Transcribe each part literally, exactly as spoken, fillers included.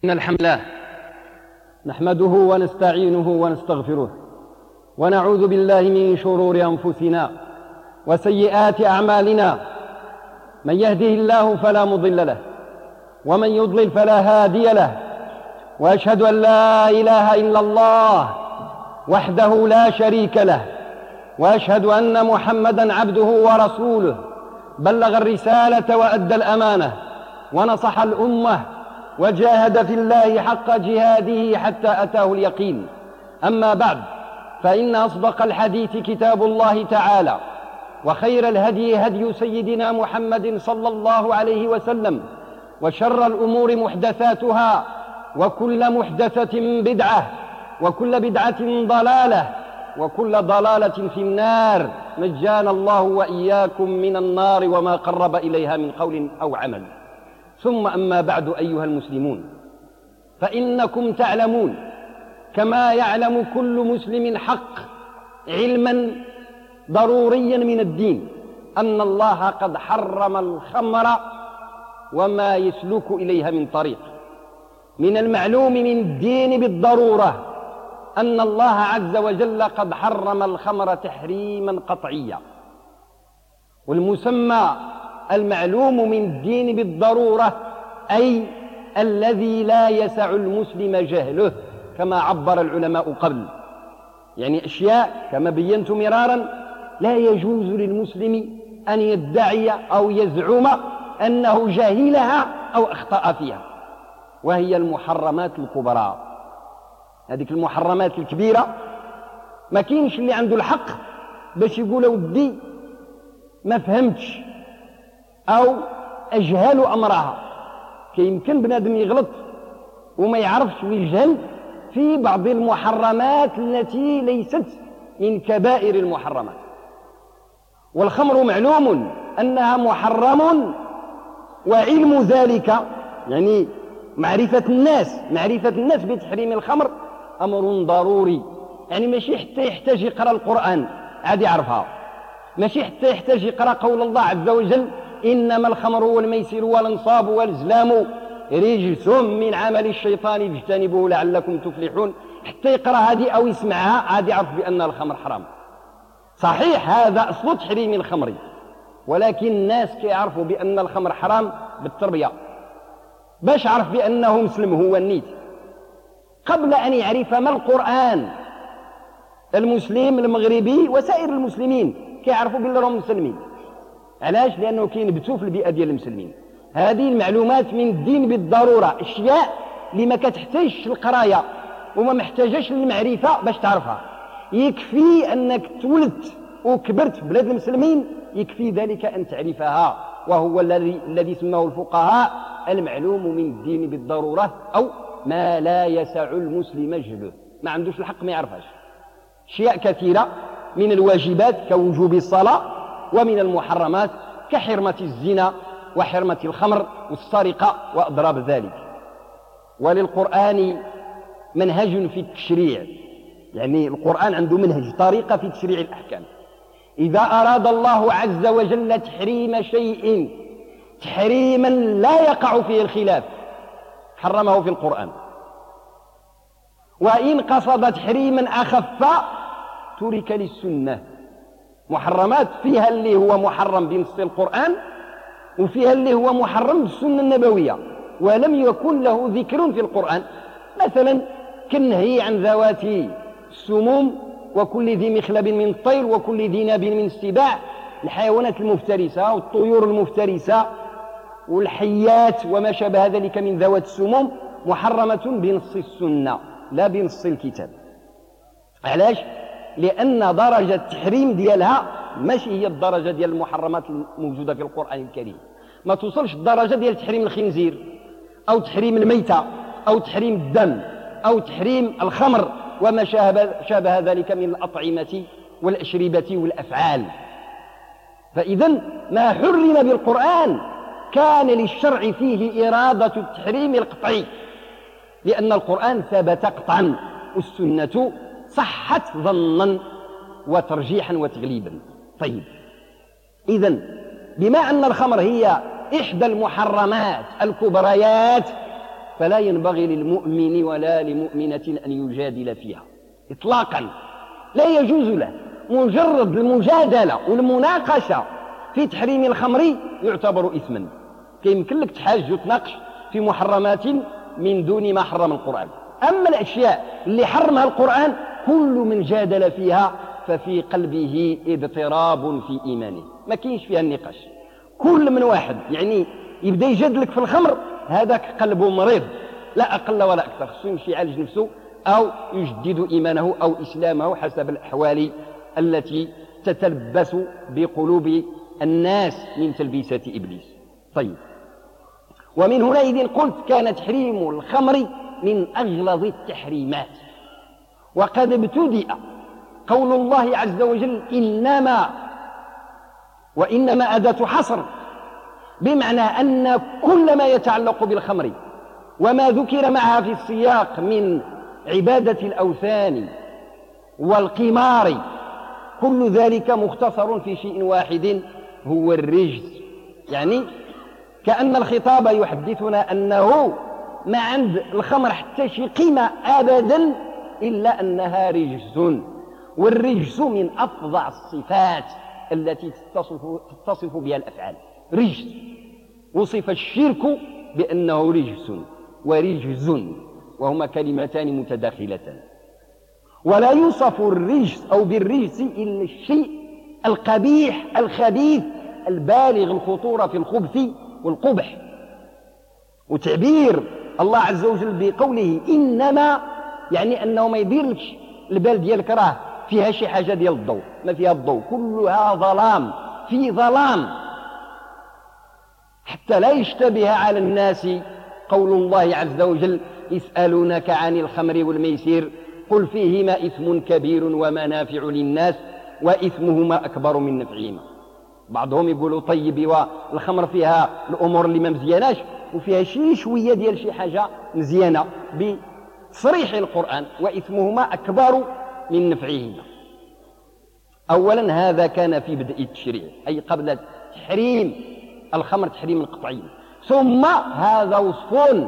إن الحمد لله نحمده ونستعينه ونستغفره ونعوذ بالله من شرور أنفسنا وسيئات أعمالنا. من يهده الله فلا مضل له ومن يضلل فلا هادي له، وأشهد أن لا إله إلا الله وحده لا شريك له، وأشهد أن محمدًا عبده ورسوله بلغ الرسالة وأدى الأمانة ونصح الأمة وجاهد في الله حق جهاده حتى أتاه اليقين. أما بعد، فإن أصدق الحديث كتاب الله تعالى، وخير الهدي هدي سيدنا محمد صلى الله عليه وسلم، وشر الأمور محدثاتها، وكل محدثة بدعة، وكل بدعة ضلالة، وكل ضلالة في النار. نجانا الله وإياكم من النار وما قرب إليها من قول أو عمل. ثم أما بعد أيها المسلمون، فإنكم تعلمون كما يعلم كل مسلم حق علما ضروريا من الدين أن الله قد حرم الخمر وما يسلك إليها من طريق. من المعلوم من الدين بالضرورة أن الله عز وجل قد حرم الخمر تحريما قطعيا، والمسمى المعلوم من الدين بالضرورة أي الذي لا يسع المسلم جهله، كما عبر العلماء قبل. يعني أشياء كما بينت مرارا لا يجوز للمسلم أن يدعي أو يزعم أنه جاهلها أو أخطأ فيها، وهي المحرمات الكبرى. هذه المحرمات الكبيرة ما كاينش اللي عنده الحق باش يقول ودي ما فهمتش أو أجهل أمرها. كيمكن بنادم يغلط وما يعرفش ويجهل في بعض المحرمات التي ليست من كبائر المحرمات. والخمر معلوم أنها محرم، وعلم ذلك يعني معرفة الناس معرفة الناس بتحريم الخمر أمر ضروري. يعني ماشي حتى يحتاج يقرأ القرآن عاد يعرفها، ماشي حتى يحتاج يقرأ قول الله عز وجل إنما الخمر والميسر والانصاب والازلام رجس من عمل الشيطان اجتنبوه لعلكم تفلحون. حتى يقرأ هذه أو يسمعها عاد يعرف بأن الخمر حرام. صحيح هذا أصل تحريم الخمر، ولكن الناس كيعرفوا بأن الخمر حرام بالتربية. باش عرف بأنه مسلم هو النيت قبل أن يعرف ما القرآن. المسلم المغربي وسائر المسلمين كيعرفوا بأنهم مسلمين. علاش؟ لأنه كينبتوا في البيئة ديال المسلمين. هذه المعلومات من الدين بالضرورة، أشياء اللي ما كتحتاجش القراية وما محتاجش المعرفة باش تعرفها. يكفي أنك تولدت وكبرت في بلاد المسلمين، يكفي ذلك أن تعرفها، وهو الذي الذي سماه الفقهاء المعلوم من الدين بالضرورة، أو ما لا يسع المسلم جهله، ما عندوش الحق ما يعرفهاش. أشياء كثيرة من الواجبات كوجوب الصلاة، ومن المحرمات كحرمة الزنا وحرمة الخمر والسرقة وأضراب ذلك. وللقرآن منهج في التشريع، يعني القرآن عنده منهج طريقة في تشريع الأحكام. إذا أراد الله عز وجل تحريم شيء تحريما لا يقع فيه الخلاف حرمه في القرآن، وإن قصد تحريما أخف ترك للسنة. محرمات فيها اللي هو محرم بنص القرآن، وفيها اللي هو محرم بالسنة النبوية ولم يكن له ذكر في القرآن، مثلا كالنهي عن ذوات السموم وكل ذي مخلب من طير وكل ذي ناب من السباع، الحيوانات المفترسة والطيور المفترسة والحيات وما شابه ذلك من ذوات السموم محرمة بنص السنة لا بنص الكتاب. علاش؟ لأن درجة التحريم ديالها ماشي هي الدرجة ديال المحرمات الموجودة في القرآن الكريم. ما توصلش الدرجة ديال تحريم الخنزير أو تحريم الميتة أو تحريم الدم أو تحريم الخمر وما شابه ذلك من الأطعمة والأشربة والأفعال. فإذا ما حرم بالقرآن كان للشرع فيه إرادة التحريم القطعي، لأن القرآن ثبت قطعا والسنة صحت ظنا وترجيحا وتغليبا. طيب، إذن بما أن الخمر هي إحدى المحرمات الكبريات فلا ينبغي للمؤمن ولا لمؤمنة أن يجادل فيها إطلاقا، لا يجوز له. مجرد المجادلة والمناقشة في تحريم الخمر يعتبر إثما. كيمكن لك تحاج وتناقش في محرمات من دون ما حرم القرآن. أما الأشياء اللي حرمها القرآن كل من جادل فيها ففي قلبه اضطراب في إيمانه، ما كاينش فيها النقاش. كل من واحد يعني يبدأ يجادلك في الخمر هذاك قلبه مريض لا أقل ولا أكثر، خصو يمشي يعالج نفسه أو يجدد إيمانه أو إسلامه حسب الأحوال التي تتلبس بقلوب الناس من تلبيسة إبليس. طيب، ومن هنا قلت كان تحريم الخمر من أغلظ التحريمات. وقد ابتدأ قول الله عز وجل إنما، وإنما أداة حصر، بمعنى أن كل ما يتعلق بالخمر وما ذكر معها في السياق من عبادة الأوثان والقمار كل ذلك مختصر في شيء واحد هو الرجس. يعني كأن الخطاب يحدثنا أنه ما عند الخمر حتى شي قيمة أبدا إلا أنها رجس، والرجس من أفظع الصفات التي تتصف, تتصف بها الأفعال. رجس، وصف الشرك بأنه رجس ورجز، وهما كلمتان متداخلتان. ولا يوصف الرجس أو بالرجس إلا الشيء القبيح الخبيث البالغ الخطورة في الخبث والقبح. وتعبير الله عز وجل بقوله إنما يعني أنه ما يديرلكش البال ديالك راه فيها شي حاجة ديال الضوء، ما فيها الضوء، كلها ظلام في ظلام، حتى لا يشتبه على الناس قول الله عز وجل يسألونك عن الخمر والميسير قل فيهما إثم كبير ومنافع للناس وإثمهما أكبر من نفعهما. بعضهم يقولوا طيب والخمر فيها الأمور اللي ما مزياناش وفيها شي شوية ديال شي حاجة مزيانة بصريح القرآن وإثمهما أكبر من نفعهما. أولا هذا كان في بدء التشريع أي قبل تحريم الخمر تحريم قطعي، ثم هذا وصف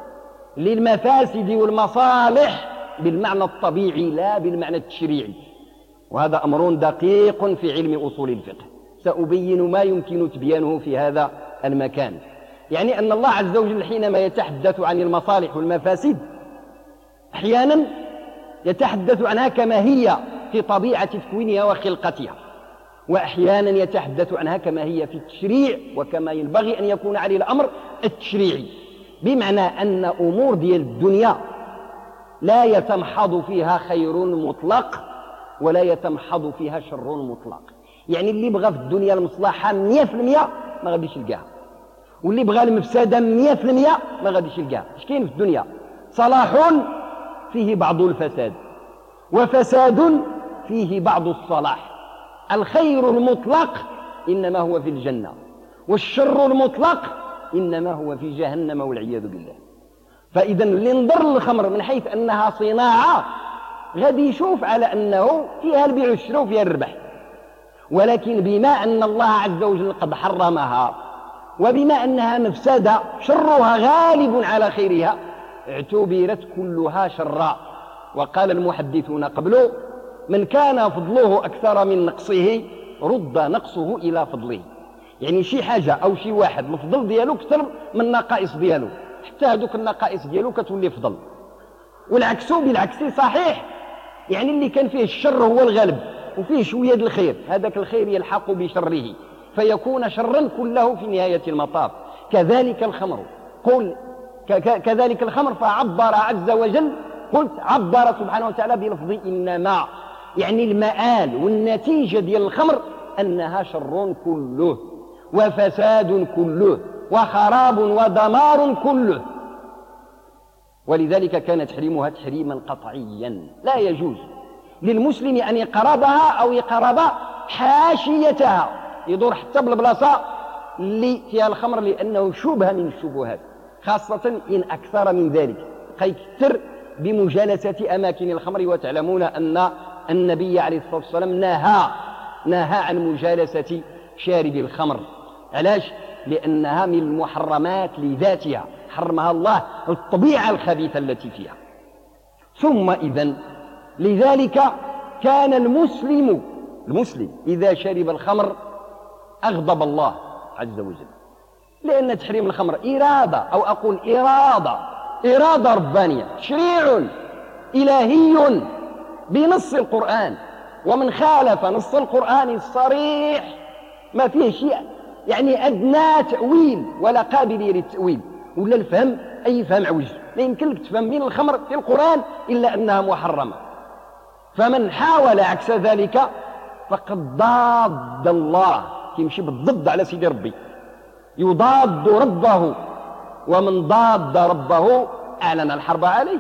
للمفاسد والمصالح بالمعنى الطبيعي لا بالمعنى التشريعي، وهذا أمر دقيق في علم أصول الفقه سأبين ما يمكن تبيانه في هذا المكان. يعني أن الله عز وجل حينما يتحدث عن المصالح والمفاسد أحيانا يتحدث عنها كما هي في طبيعة تكوينها وخلقتها، وأحيانا يتحدث عنها كما هي في التشريع وكما ينبغي أن يكون عليه الأمر التشريعي، بمعنى أن أمور ديال الدنيا لا يتمحض فيها خير مطلق ولا يتمحض فيها شر مطلق. يعني اللي بغى في الدنيا المصلحة مية في المية ما غاديش يلقاها، واللي بغى المفسدة مية في المية ما غاديش يلقاها. اش كاين في الدنيا؟ صلاح فيه بعض الفساد وفساد فيه بعض الصلاح. الخير المطلق إنما هو في الجنة، والشر المطلق إنما هو في جهنم والعياذ بالله. فإذا اللي نظر للخمر من حيث أنها صناعة غادي يشوف على أنه فيها البيع والشراء وفيها الربح، ولكن بما أن الله عز وجل قد حرمها وبما أنها مفسدة شرها غالب على خيرها اعتبرت كلها شرا. وقال المحدثون قبله من كان فضله أكثر من نقصه رد نقصه إلى فضله. يعني شي حاجة أو شي واحد الفضل ديالو أكثر من النقائص ديالو، حتى هذوك النقائص ديالو كتولي فضل، والعكس بالعكس صحيح. يعني اللي كان فيه الشر هو الغالب وفيه شوية الخير، هذاك الخير يلحق بشره فيكون شرا كله في نهاية المطاف. كذلك الخمر، قل كذلك الخمر فعبر عز وجل، قلت عبر سبحانه وتعالى بلفظ إنما، يعني المآل والنتيجة ديال الخمر أنها شر كله وفساد كله وخراب ودمار كله. ولذلك كان تحريمها تحريما قطعيا، لا يجوز للمسلم أن يقربها أو يقرب حاشيتها، يدور حتى بالبلاصة اللي فيها الخمر، لأنه شبهة من الشبهات، خاصة إن أكثر من ذلك قيكثر بمجالسة أماكن الخمر. وتعلمون أن النبي عليه الصلاة والسلام نهى نهى عن مجالسة شارب الخمر. علاش؟ لأنها من المحرمات لذاتها، حرمها الله، الطبيعة الخبيثة التي فيها. ثم إذن لذلك كان المسلم المسلم إذا شرب الخمر أغضب الله عز وجل، لأن تحريم الخمر إرادة، أو أقول إرادة إرادة ربانية، تشريع إلهي بنص القرآن، ومن خالف نص القرآن الصريح ما فيه شيء يعني أدنى تأويل ولا قابل للتأويل ولا الفهم، أي فهم عوج. لا يمكن لك تفهم من الخمر في القرآن إلا أنها محرمة. فمن حاول عكس ذلك فقد ضاد الله، يمشي بالضد على سيدي ربي، يضاد ربه، ومن ضاد ربه أعلن الحرب عليه.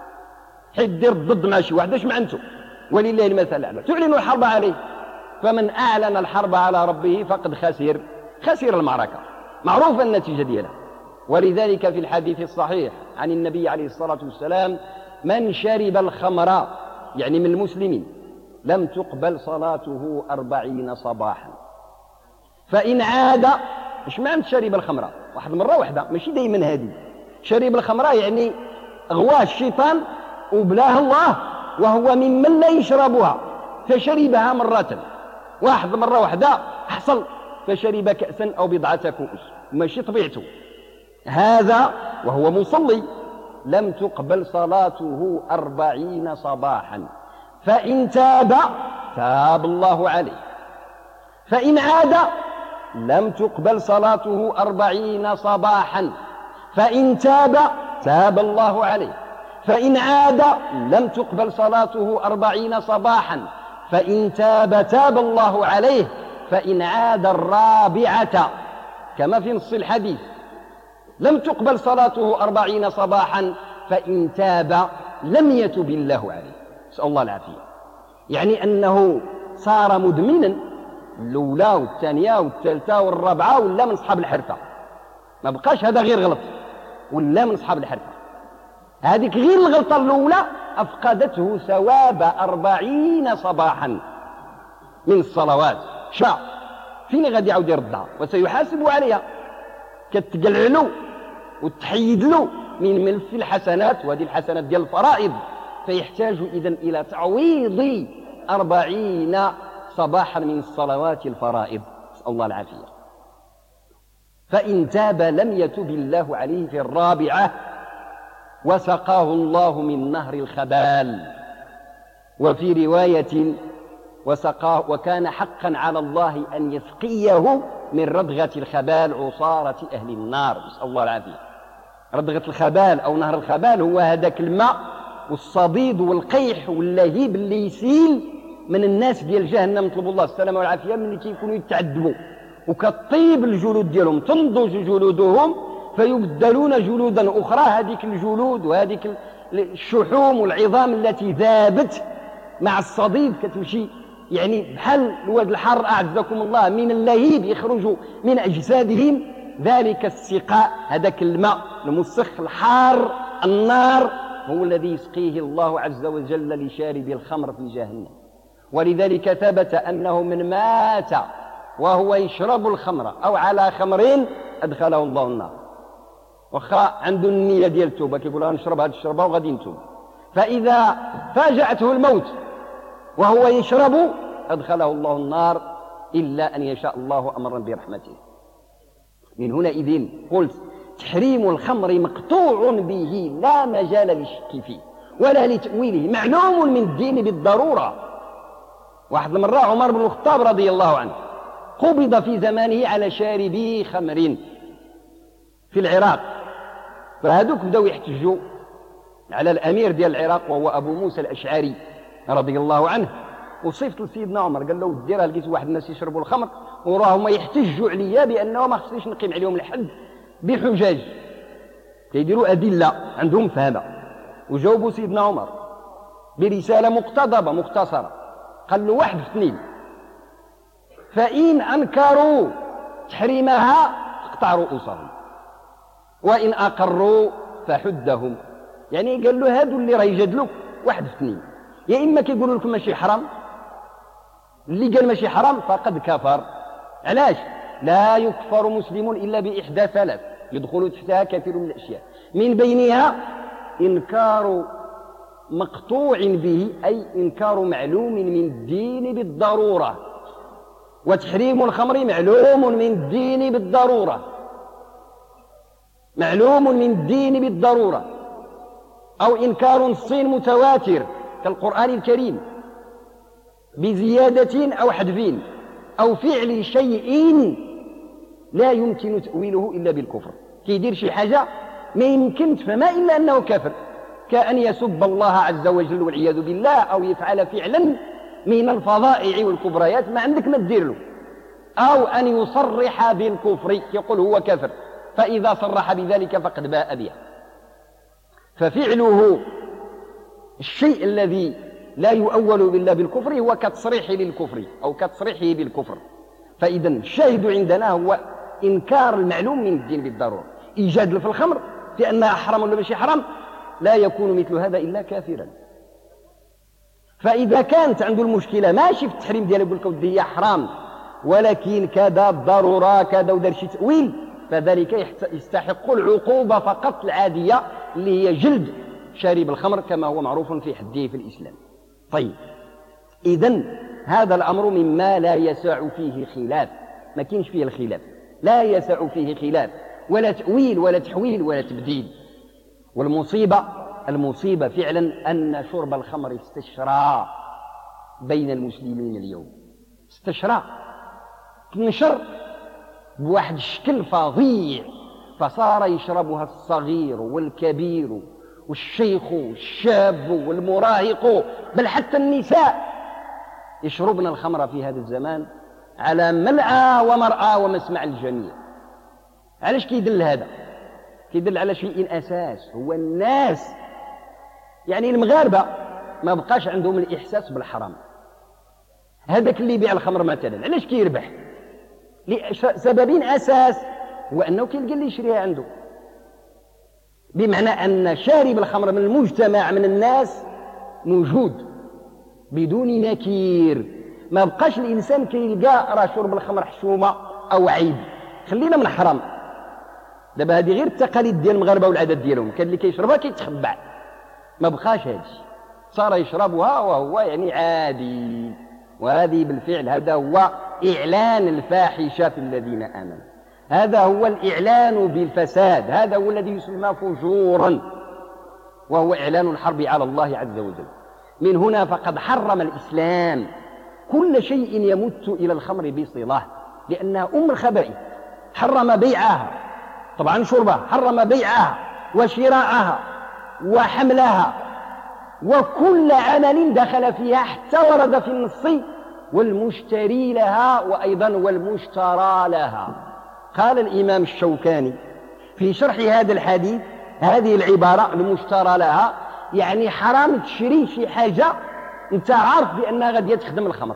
حيث دير الضد مع شي واحد اش معنته، ولله المثل الأعلى، تعلن الحرب عليه. فمن أعلن الحرب على ربه فقد خسر خسر المعركة، معروفة النتيجة ديالها. ولذلك في الحديث الصحيح عن النبي عليه الصلاة والسلام: من شرب الخمر يعني من المسلمين لم تقبل صلاته أربعين صباحا، فإن عاد. اش معنى شرب الخمر؟ واحد مرة واحدة، ماشي دايما هذه. شرب الخمر يعني غواه الشيطان وبلاه الله، وهو ممن لا يشربها فشربها مرة، واحد مرة واحدة حصل فشرب كأسا أو بضعة كؤوس، ماشي طبيعته هذا، وهو مصلي لم تقبل صلاته أربعين صباحا. فإن تاب تاب الله عليه، فإن عاد لم تقبل صلاته أربعين صباحا، فإن تاب تاب الله عليه، فإن عاد لم تقبل صلاته أربعين صباحا، فإن تاب تاب الله عليه، فإن عاد الرابعة كما في نص الحديث لم تقبل صلاته أربعين صباحا، فإن تاب لم يتب الله عليه. نسأل الله العافية. يعني أنه صار مدمنا، الأولى والثانية والثالثة والرابعة، ولا من أصحاب الحرفة، ما بقاش هذا غير غلط، ولا من أصحاب الحرفة. هذيك غير الغلطة الأولى أفقدته ثواب أربعين صباحا من الصلوات. شاء فين غادي يعاود يردها وسيحاسب عليها، كتقلعلو وتحيد له من ملف الحسنات، وهذه الحسنات ديال الفرائض، فيحتاج إذن إلى تعويض أربعين صباحا من الصلوات الفرائض، نسأل الله العافية. فإن تاب لم يتب الله عليه في الرابعة، وسقاه الله من نهر الخبال. وفي رواية وسقاه وكان حقا على الله أن يسقيه من ردغة الخبال عصارة أهل النار، نسأل الله العافية. ردغة الخبال أو نهر الخبال هو هذاك الماء والصديد والقيح واللهيب اللي يسيل من الناس ديال جهنم، نطلب الله السلامة والعافية، من اللي كيكونوا يتعذبوا وكطيب الجلود ديالهم، تنضج جلودهم فيبدلون جلودا أخرى. هذيك الجلود وهذيك الشحوم والعظام التي ذابت مع الصديد كتمشي يعني بحال الواد الحر أعزكم الله من اللهيب يخرج من أجسادهم، ذلك السقاء، هذاك الماء المسخ الحار النار هو الذي يسقيه الله عز وجل لشارب الخمر في جهنم. ولذلك ثبت أنه من مات وهو يشرب الخمر أو على خمر أدخله الله النار، وخا عنده النية ديال التوبة، كيقول أنا نشرب هذه الشربة وغادي نتوب، فإذا فاجأته الموت وهو يشرب أدخله الله النار، إلا أن يشاء الله أمرا برحمته. من هنا إذن قلت تحريم الخمر مقطوع به، لا مجال للشك فيه ولا لتأويله، معلوم من الدين بالضرورة. واحد المرة عمر بن الخطاب رضي الله عنه قبض في زمانه على شاربي خمر في العراق، فهذوك بدأوا يحتجوا على الأمير ديال العراق وهو أبو موسى الأشعري رضي الله عنه، وصفت لسيدنا عمر قال له ديرها، لقيت واحد الناس يشربوا الخمر وراهم يحتجوا عليا بأنه ما خصنيش نقيم عليهم الحد بحجاج، كيديروا أدلة عندهم فهمة. وجاوبوا سيدنا عمر برسالة مقتضبة مختصرة، قال له واحد اثنين، فإن أنكروا تحريمها فاقطع رؤوسهم، وإن أقروا فحدهم. يعني قال له هادو اللي راه يجادلوك واحد اثنين، يا إما كيقولوا لكم ماشي حرام، اللي قال ماشي حرام فقد كفر. علاش؟ لا يكفر مسلم إلا بإحدى ثلاث: يدخل تحتها كثير من الأشياء، من بينها إنكار مقطوع به، أي إنكار معلوم من الدين بالضرورة، وتحريم الخمر معلوم من الدين بالضرورة، معلوم من الدين بالضرورة، أو إنكار نص متواتر كالقرآن الكريم بزيادة أو حذف أو فعل شيء لا يمكن تأويله إلا بالكفر. كيدير شي حاجة ما يمكن تفهمها إلا أنه كافر، كأن يسب الله عز وجل والعياذ بالله، أو يفعل فعلا من الفظائع والكبريات ما عندك ما تدير له، أو أن يصرح بالكفر يقول هو كافر، فإذا صرح بذلك فقد باء بها. ففعله الشيء الذي لا يؤول إلا بالكفر هو كتصريح للكفر أو كتصريحه بالكفر. فإذا الشاهد عندنا هو إنكار المعلوم من الدين بالضرورة. إيجاد في الخمر في أنها حرام ولا ماشي حرام لا يكون مثل هذا إلا كافرا. فإذا كانت عنده المشكلة ماشي في التحريم ديالها يقول لك ودي هي حرام، ولكن كذا ضرورة كذا ودار شي تأويل، فذلك يستحق العقوبة فقط العادية اللي هي جلد شارب الخمر كما هو معروف في حده في الإسلام. طيب، إذن هذا الأمر مما لا يسع فيه خلاف، ما كاينش فيه الخلاف، لا يسع فيه خلاف ولا تأويل ولا تحويل ولا تبديل. والمصيبة المصيبة فعلا أن شرب الخمر استشرى بين المسلمين اليوم، استشرى تنشر بواحد الشكل فظيع، فصار يشربها الصغير والكبير والشيخ والشاب والمراهق، بل حتى النساء يشربن الخمر في هذا الزمان على ملأى ومرأى ومسمع الجميع. علاش كيدل هذا؟ كيدل على شيء أساس، هو الناس يعني المغاربة ما بقاش عندهم الإحساس بالحرام. هذاك اللي يبيع الخمر مثلا علاش كيربح؟ لسبب أساس هو أنه كيلقى اللي يشريها عنده، بمعنى أن شارب الخمر من المجتمع من الناس موجود بدون نكير. ما بقاش الإنسان كيلقى راه شرب الخمر حشومة أو عيب. خلينا من حرام دابا، هذه غير التقاليد ديال المغاربة والعادات ديالهم، كان اللي كيشربها كيتخبع، ما بقاش هادشي، صار يشربها وهو يعني عادي. وهذه بالفعل هذا هو إعلان الفاحشة في الذين آمنوا، هذا هو الإعلان بالفساد، هذا هو الذي يسمى فجورا، وهو إعلان الحرب على الله عز وجل. من هنا فقد حرم الإسلام كل شيء يمت إلى الخمر بصلة، لأنها أم الخبائث. حرم بيعها، طبعا شربها، حرم بيعها وشراءها وحملها وكل عمل دخل فيها، حتى ورد في النص والمشتري لها وأيضا والمشترى لها. قال الإمام الشوكاني في شرح هذا الحديث هذه العبارة المشترى لها، يعني حرام تشري شي حاجة انت عارف بأنها غادية تخدم الخمر.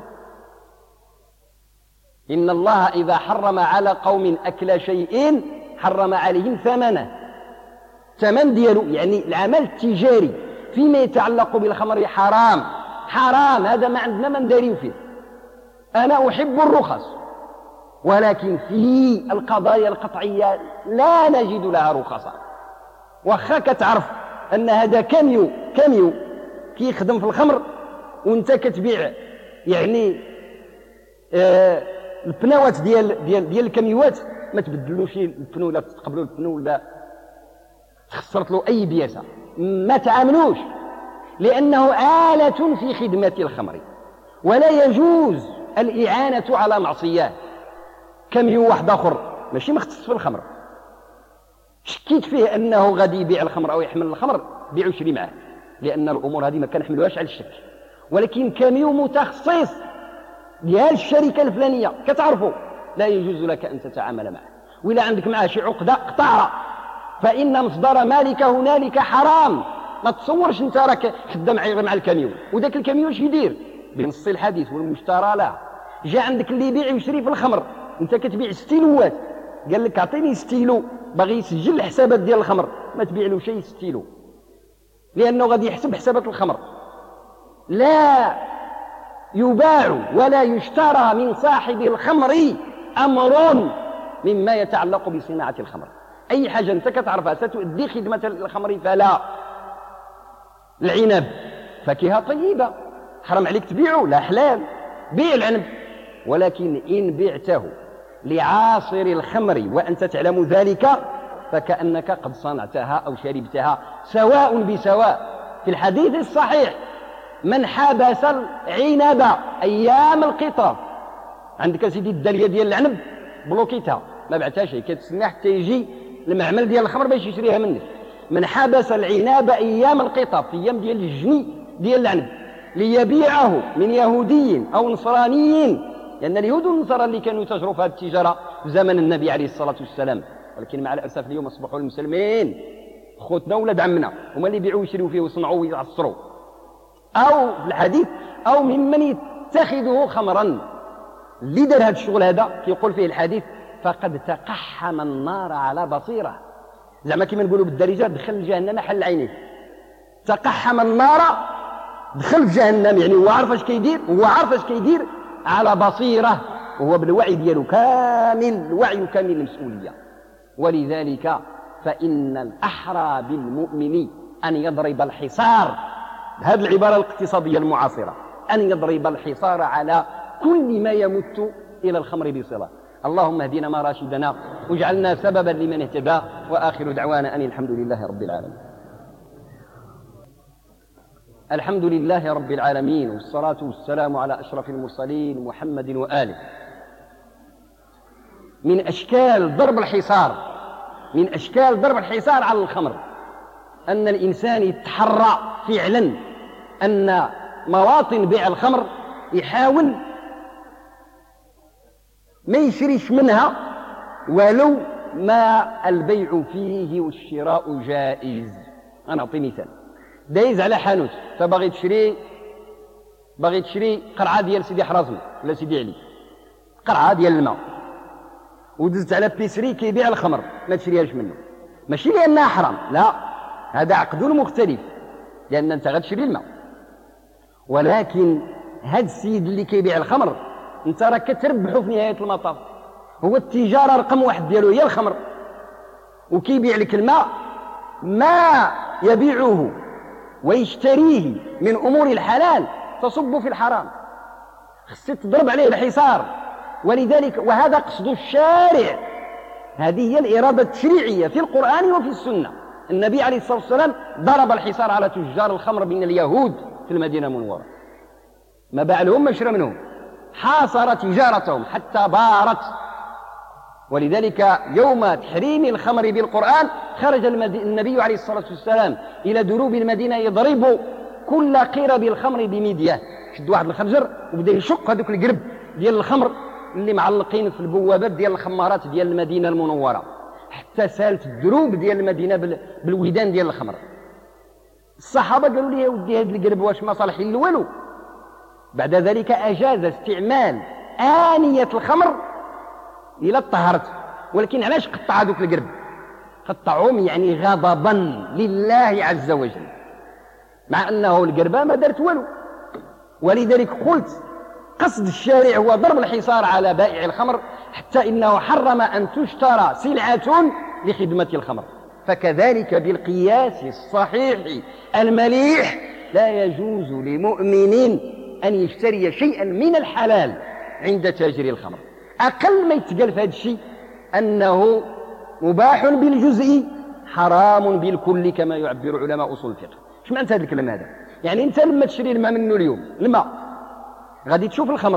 إن الله إذا حرم على قوم أكل شيء حرم عليهم ثمنه، ثمن ديالو يعني العمل التجاري فيما يتعلق بالخمر حرام. حرام هذا ما عندنا ما نداريو فيه. أنا أحب الرخص، ولكن في القضايا القطعية لا نجد لها رخصة. وخاك تعرف أن هذا كاميو كاميو كيخدم في الخمر وانت كتبيع يعني آه البنوات ديال ديال ديال الكاميوات، ما تبدلوش البنو ولا تقبلوا البنو ولا تخسرت له أي بياسة، ما تعاملوش، لأنه آلة في خدمة الخمر ولا يجوز الإعانة على معصية. كاميو واحد آخر ماشي مختص في الخمر، شكيت فيه أنه غادي يبيع الخمر أو يحمل الخمر، بيعوا شري معاه، لأن الأمور هذه ما كنحملوهاش على الشك. ولكن كاميو متخصص ديال الشركة الفلانية كتعرفوا، لا يجوز لك أن تتعامل معه، وإلا عندك معه شي عقدة قطعها، فإن مصدر مالك هنالك حرام. ما تصورش انت راك خدام غير مع الكاميو، وذاك الكاميو اش يدير بنص الحديث والمشترى له. جاء عندك اللي يبيع ويشري في الخمر، انت كتبيع ستيلوات، قال لك اعطيني ستيلو، باغي يسجل الحسابات ديال الخمر، ما تبيع له شيء ستيلو، لأنه غادي يحسب حسابات الخمر. لا يباع ولا يشترى من صاحب الخمر أمر مما يتعلق بصناعة الخمر. أي حاجة أنت كتعرفها ستؤدي خدمة الخمر فلا. العنب فاكهة طيبة، حرام عليك تبيعه؟ لا، حلال، بيع العنب، ولكن إن بعته لعاصر الخمر وأنت تعلم ذلك فكأنك قد صنعتها أو شربتها سواء بسواء. في الحديث الصحيح من حبس العنب أيام القطر، عندك سيدي الدالية ديال العنب بلوكيتها ما بعتها شيء، كتسنى حتى يجي المعمل ديال الخمر باش يشريها منك. من حبس العنب أيام القطر، في أيام ديال الجني ديال العنب، ليبيعه من يهودي أو نصراني، لأن اليهود والنصارى اللي كانوا يتجروا في هذه التجارة في زمن النبي عليه الصلاة والسلام، ولكن مع الأسف اليوم أصبحوا المسلمين خوتنا ولاد عمنا هما اللي يبيعوا ويشريوا فيه ويصنعوا ويعصروا. أو في الحديث أو ممن يتخذه خمرا، اللي دار هذا الشغل هذا كيقول فيه الحديث فقد تقحم النار على بصيرة، زعما كما نقولوا بالدارجة دخل جهنم حل عينيه. تقحم النار دخل في جهنم، يعني هو عارف اش كيدير، هو عارف اش كيدير على بصيرة، وهو بالوعي ديالو كامل، الوعي كامل المسؤولية. ولذلك فإن الأحرى بالمؤمن أن يضرب الحصار، هذه العبارة الاقتصادية المعاصرة، أن يضرب الحصار على كل ما يمت إلى الخمر بصلة. اللهم اهدنا ما راشدنا واجعلنا سببا لمن اهتدى، وآخر دعوانا أن الحمد لله رب العالمين. الحمد لله رب العالمين، والصلاة والسلام على أشرف المرسلين محمد وآله. من أشكال ضرب الحصار من أشكال ضرب الحصار على الخمر أن الإنسان يتحرى فعلا أن مواطن بيع الخمر يحاول ما يشريش منها ولو ما البيع فيه والشراء جائز. أنا أعطي مثال، دايز على حانوت فبغي تشري باغي تشري قرعة ديال سيدي حرازم ولا سيدي علي، قرعة ديال الماء، ودزت على بيسري كيبيع الخمر، ما تشريهاش منه، ماشي لأنها حرام، لا، هذا عقد مختلف، لأن أنت غتشري الماء، ولكن هذا السيد اللي كيبيع الخمر أنت راك كتربحه في نهاية المطاف، هو التجارة رقم واحد ديالو هي الخمر، وكيبيع لك الماء ما يبيعه ويشتريه من أمور الحلال تصب في الحرام، خصك تضرب عليه الحصار. ولذلك وهذا قصد الشارع، هذه هي الإرادة التشريعية في القرآن وفي السنة. النبي عليه الصلاة والسلام ضرب الحصار على تجار الخمر بين اليهود في المدينة المنورة، ما باع لهم ما شرى منهم، حاصر تجارتهم حتى بارت. ولذلك يوم تحريم الخمر بالقرآن خرج النبي عليه الصلاة والسلام إلى دروب المدينة يضرب كل قرب الخمر بميدية، شد واحد الخنجر وبدا يشق هذوك القرب ديال الخمر اللي معلقين في البوابات ديال الخمارات ديال المدينة المنورة، حتى سالت الدروب ديال المدينة بالويدان ديال الخمر. الصحابة قالوا لي يا ودي هذا القرب واش ما صالح للوالو. بعد ذلك أجاز استعمال آنية الخمر إلى الطهارة، ولكن علاش قطع هذوك القرب؟ قطعهم يعني غضبا لله عز وجل، مع أنه القربة ما دارت والو. ولذلك قلت قصد الشارع هو ضرب الحصار على بائع الخمر، حتى إنه حرم أن تشترى سلعة لخدمة الخمر. فكذلك بالقياس الصحيح المليح لا يجوز لمؤمن أن يشتري شيئا من الحلال عند تاجر الخمر. أقل ما يتقال في هذا الشيء أنه مباح بالجزء حرام بالكل، كما يعبر علماء أصول الفقه. ايش معنى هذا الكلام هذا؟ يعني أنت لما تشري الماء منه اليوم، الماء غادي تشوف الخمر.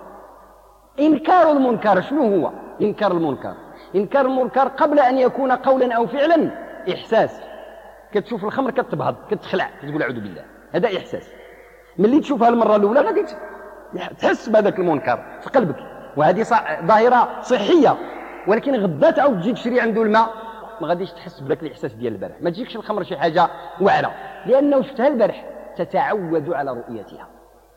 إنكار المنكر شنو هو؟ إنكار المنكر إنكار المنكر قبل أن يكون قولا أو فعلا إحساس. كتشوف الخمر كتبهض كتخلع كتقول أعوذ بالله، هذا إحساس. ملي تشوفها المرة الأولى غادي تحس بهذاك المنكر في قلبك، وهذه ظاهرة صحية. ولكن غدا تعاود تجي تشري عنده الماء ما غاديش تحس بذاك الإحساس ديال البارح، ما تجيكش الخمر شي حاجة واعرة، لأنه شفتها البارح تتعود على رؤيتها.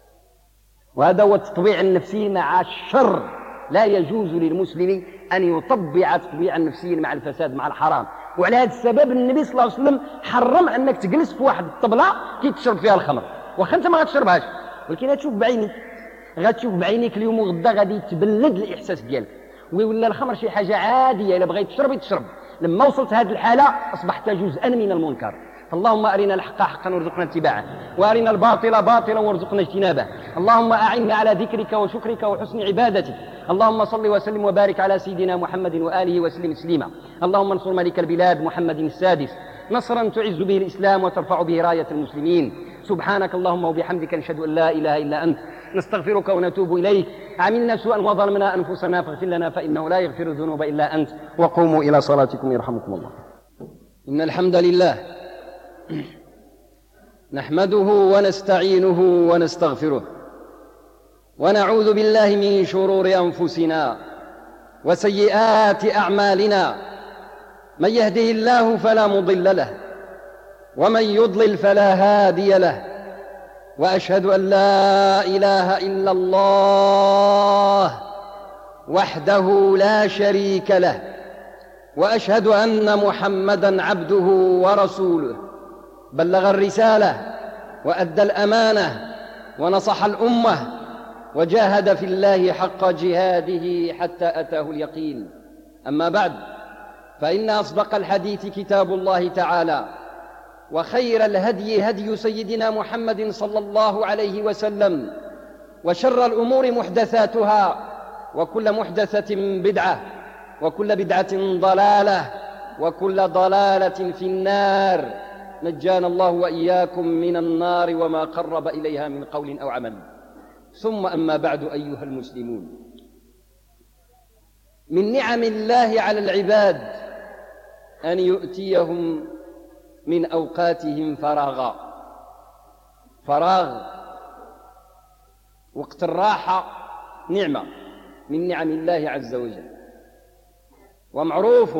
وهذا هو التطبيع النفسي مع الشر. لا يجوز للمسلم أن يطبع تطبيعا نفسيا مع الفساد مع الحرام. وعلى هذا السبب النبي صلى الله عليه وسلم حرم أنك تجلس في واحد الطبلة كي تشرب فيها الخمر، واخا انت ما غتشربهاش، ولكن غتشوف بعينك غتشوف بعينيك اليوم وغدا غادي تبلد الإحساس ديالك، ويولى الخمر شي حاجة عادية، إلا بغيت تشرب تشرب، لما وصلت هذه الحالة أصبحت جزءا من المنكر. اللهم أرنا الحق حقا وارزقنا اتباعه، وأرنا الباطل باطلا وارزقنا اجتنابه. اللهم أعني على ذكرك وشكرك وحسن عبادتك. اللهم صل وسلم وبارك على سيدنا محمد وآله وسلم تسليما. اللهم انصر ملك البلاد محمد السادس نصرا تعز به الإسلام وترفع به راية المسلمين. سبحانك اللهم وبحمدك نشهد أن لا إله إلا أنت نستغفرك ونتوب إليك. عملنا سوءا وظلمنا أنفسنا فاغفر لنا فإنه لا يغفر الذنوب إلا أنت. وقوموا إلى صلاتكم يرحمكم الله. إن الحمد لله نحمده ونستعينه ونستغفره، ونعوذ بالله من شرور أنفسنا وسيئات أعمالنا. من يهده الله فلا مضل له، ومن يضلل فلا هادي له. وأشهد أن لا إله إلا الله وحده لا شريك له، وأشهد أن محمدًا عبده ورسوله. بلغ الرسالة وأدى الأمانة ونصح الأمة وجاهد في الله حق جهاده حتى أتاه اليقين. أما بعد، فإن أصدق الحديث كتاب الله تعالى، وخير الهدي هدي سيدنا محمد صلى الله عليه وسلم، وشر الأمور محدثاتها، وكل محدثة بدعة، وكل بدعة ضلالة، وكل ضلالة في النار. نجانا الله وإياكم من النار وما قرب إليها من قول أو عمل. ثم أما بعد، أيها المسلمون، من نعم الله على العباد أن يؤتيهم من أوقاتهم فراغا. فراغ وقت الراحة نعمة من نعم الله عز وجل. ومعروف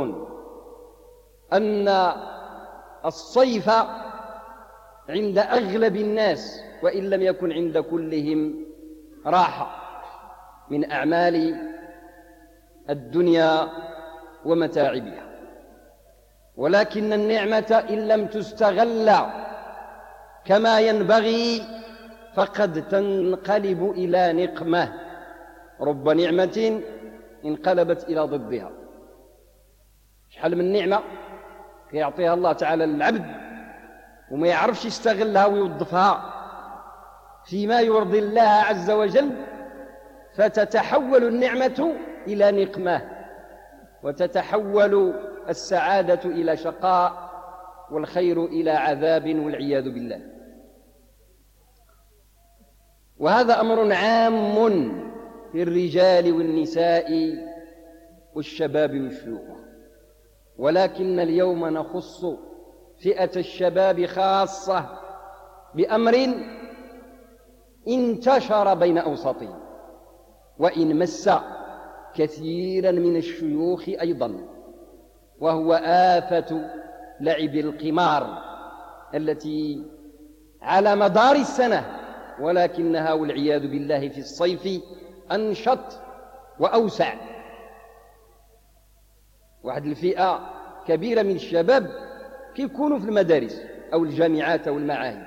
أن الصيف عند أغلب الناس وإن لم يكن عند كلهم راحة من أعمال الدنيا ومتاعبها، ولكن النعمة إن لم تستغل كما ينبغي فقد تنقلب إلى نقمة. رب نعمة انقلبت إلى ضدها. شحال من نعمة يعطيها الله تعالى للعبد وما يعرفش يستغلها ويوظفها فيما يرضي الله عز وجل، فتتحول النعمة إلى نقمة، وتتحول السعادة إلى شقاء، والخير إلى عذاب والعياذ بالله. وهذا أمر عام في الرجال والنساء والشباب والشيوخ، ولكن اليوم نخص فئة الشباب خاصة بأمر انتشر بين أوساطهم، وإن مس كثيرا من الشيوخ أيضا، وهو آفة لعب القمار التي على مدار السنة، ولكنها والعياذ بالله في الصيف أنشط وأوسع. واحد الفئة كبيرة من الشباب كيكونوا في المدارس أو الجامعات أو المعاهد،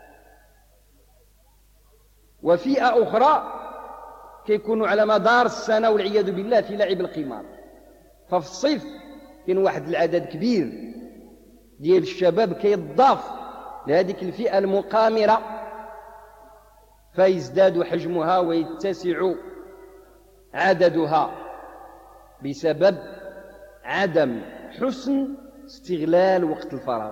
وفئة أخرى كيكونوا على مدار السنة والعياذ بالله في لعب القمار. ففي الصيف كاين واحد العدد كبير ديال الشباب كيضاف لهذه الفئة المقامرة، فيزداد حجمها ويتسع عددها بسبب عدم حسن استغلال وقت الفراغ.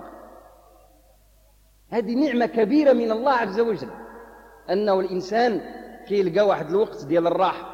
هذه نعمة كبيرة من الله عز وجل، أنه الإنسان كيلقى واحد الوقت ديال الراحة،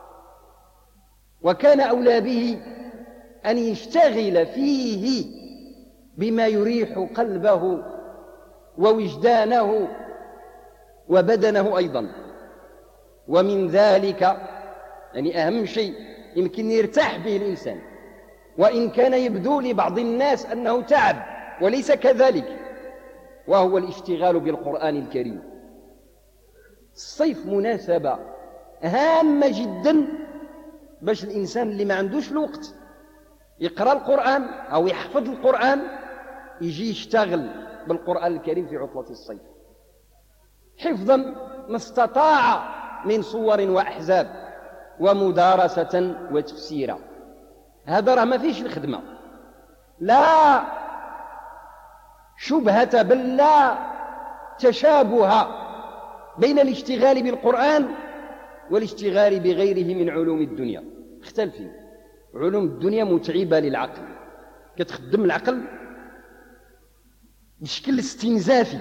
وكان أولى به أن يشتغل فيه بما يريح قلبه ووجدانه وبدنه أيضا. ومن ذلك يعني أهم شيء يمكن يرتاح به الإنسان، وإن كان يبدو لبعض الناس أنه تعب، وليس كذلك، وهو الاشتغال بالقرآن الكريم. الصيف مناسبة هامة جدا باش الإنسان اللي ما عندوش الوقت يقرأ القرآن أو يحفظ القرآن يجي يشتغل بالقرآن الكريم في عطلة الصيف، حفظا ما استطاع من صور وأحزاب ومدارسة وتفسيرا. هذا راه ما فيش الخدمة، لا شبهة بل لا تشابه بين الاشتغال بالقرآن والاشتغال بغيره من علوم الدنيا. اختلفين. علوم الدنيا متعبة للعقل، كتخدم العقل بشكل استنزافي،